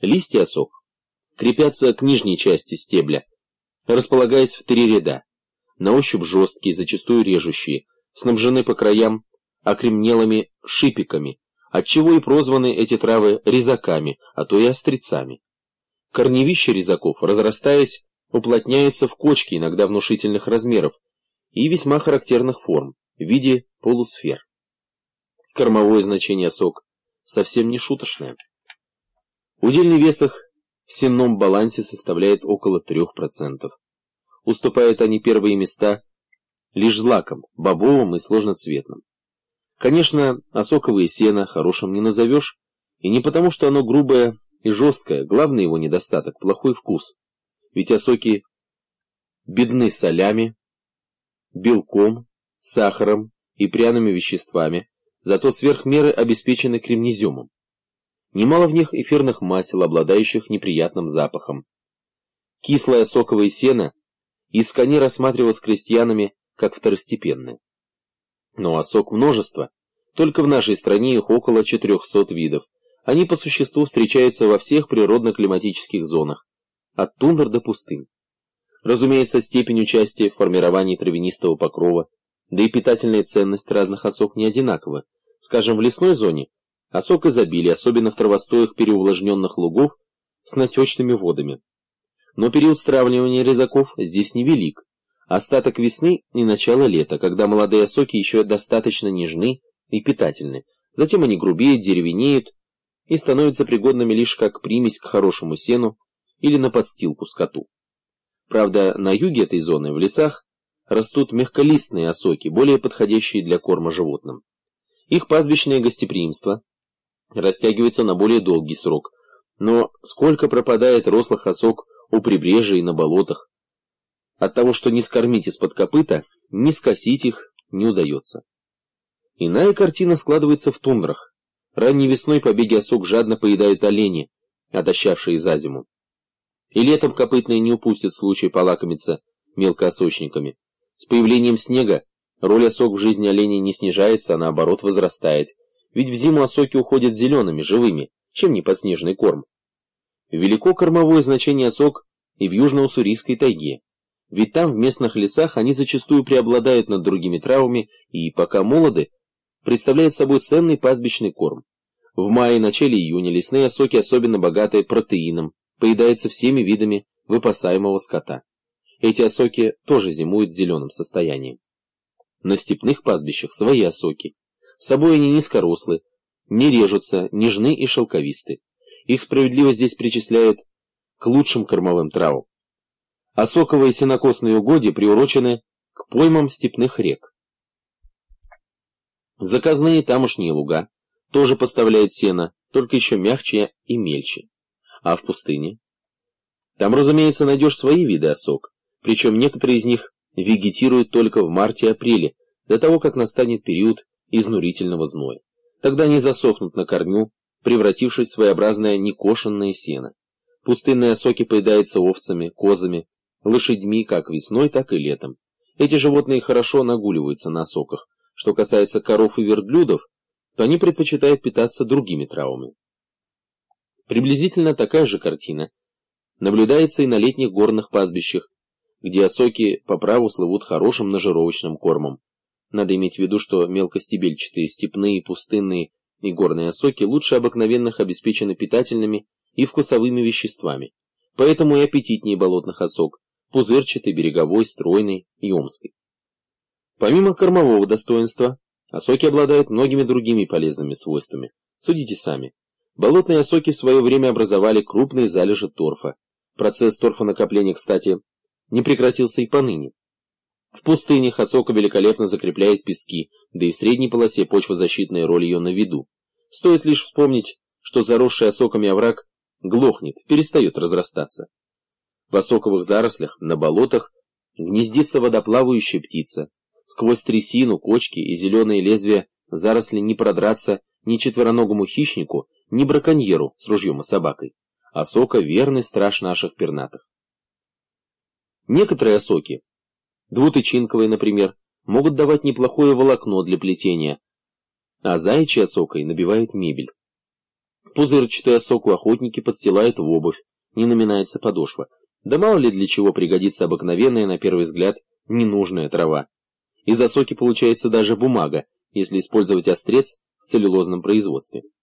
Листья осок крепятся к нижней части стебля, располагаясь в 3 ряда. На ощупь жесткие, зачастую режущие, снабжены по краям окремнелыми шипиками, отчего и прозваны эти травы резаками, а то и острецами. Корневища резаков, разрастаясь, уплотняются в кочки, иногда внушительных размеров, и весьма характерных форм, в виде полусфер. Кормовое значение осок совсем не шуточное. Удельный вес их в сенном балансе составляет около 3%. Уступают они первые места лишь злакам, бобовым и сложноцветным. Конечно, осоковое сено хорошим не назовешь, и не потому, что оно грубое и жесткое, главный его недостаток – плохой вкус. Ведь осоки бедны солями, белком, сахаром и пряными веществами, зато сверх меры обеспечены кремнеземом. Немало в них эфирных масел, обладающих неприятным запахом. Кислое осоковое сено искони рассматривалось крестьянами как второстепенное. Но осок множество, только в нашей стране их около 400 видов. Они по существу встречаются во всех природно-климатических зонах, от тундр до пустынь. Разумеется, степень участия в формировании травянистого покрова, да и питательная ценность разных осок не одинакова. Скажем, в лесной зоне осок изобилия, особенно в травостоях переувлажненных лугов с натечными водами. Но период стравливания резаков здесь невелик. Остаток весны и начало лета, когда молодые осоки еще достаточно нежны и питательны. Затем они грубеют, деревенеют и становятся пригодными лишь как примесь к хорошему сену или на подстилку скоту. Правда, на юге этой зоны, в лесах, растут мягколистные осоки, более подходящие для корма животным. Их пастбищное гостеприимство растягивается на более долгий срок, но сколько пропадает рослых осок у прибрежья и на болотах, от того, что не скормить из-под копыта, не скосить их не удается. Иная картина складывается в тундрах. Ранней весной побеги осок жадно поедают олени, отощавшие за зиму. И летом копытные не упустят случай полакомиться мелкоосочниками. С появлением снега роль осок в жизни оленей не снижается, а наоборот возрастает, ведь в зиму осоки уходят зелеными, живыми, чем не подснежный корм. Велико кормовое значение осок и в южно-уссурийской тайге, ведь там в местных лесах они зачастую преобладают над другими травами и, пока молоды, представляют собой ценный пастбищный корм. В мае и начале июня лесные осоки, особенно богатые протеином, поедаются всеми видами выпасаемого скота. Эти осоки тоже зимуют в зеленом состоянии. На степных пастбищах свои осоки. С собой они низкорослы, не режутся, нежны и шелковисты. Их справедливо здесь причисляют к лучшим кормовым травам. Осоковые сенокосные угодья приурочены к поймам степных рек. Заказные тамошние луга тоже поставляют сено, только еще мягче и мельче. А в пустыне? Там, разумеется, найдешь свои виды осок, причем некоторые из них вегетируют только в марте-апреле, до того, как настанет период изнурительного зноя. Тогда они засохнут на корню, превратившись в своеобразное некошенное сено. Пустынные осоки поедаются овцами, козами, лошадьми как весной, так и летом. Эти животные хорошо нагуливаются на осоках. Что касается коров и верблюдов, то они предпочитают питаться другими травами. Приблизительно такая же картина наблюдается и на летних горных пастбищах, где осоки по праву слывут хорошим нажировочным кормом. Надо иметь в виду, что мелкостебельчатые степные, пустынные и горные осоки лучше обыкновенных обеспечены питательными и вкусовыми веществами, поэтому и аппетитнее болотных осок, пузырчатой, береговой, стройной и омской. Помимо кормового достоинства, осоки обладают многими другими полезными свойствами. Судите сами. Болотные осоки в свое время образовали крупные залежи торфа. Процесс торфонакопления, кстати, не прекратился и поныне. В пустынях осока великолепно закрепляет пески, да и в средней полосе почвозащитная роль ее на виду. Стоит лишь вспомнить, что заросший осоками овраг глохнет, перестает разрастаться. В осоковых зарослях, на болотах, гнездится водоплавающая птица. Сквозь трясину, кочки и зеленые лезвия заросли не продраться ни четвероногому хищнику, ни браконьеру с ружьем и собакой. Осока — верный страж наших пернатых. Некоторые осоки, двутычинковые, например, могут давать неплохое волокно для плетения, а заячьей осокой набивают мебель. Пузырчатую осоку охотники подстилают в обувь, не наминается подошва. Да мало ли для чего пригодится обыкновенная, на первый взгляд, ненужная трава. Из осоки получается даже бумага, если использовать острец в целлюлозном производстве.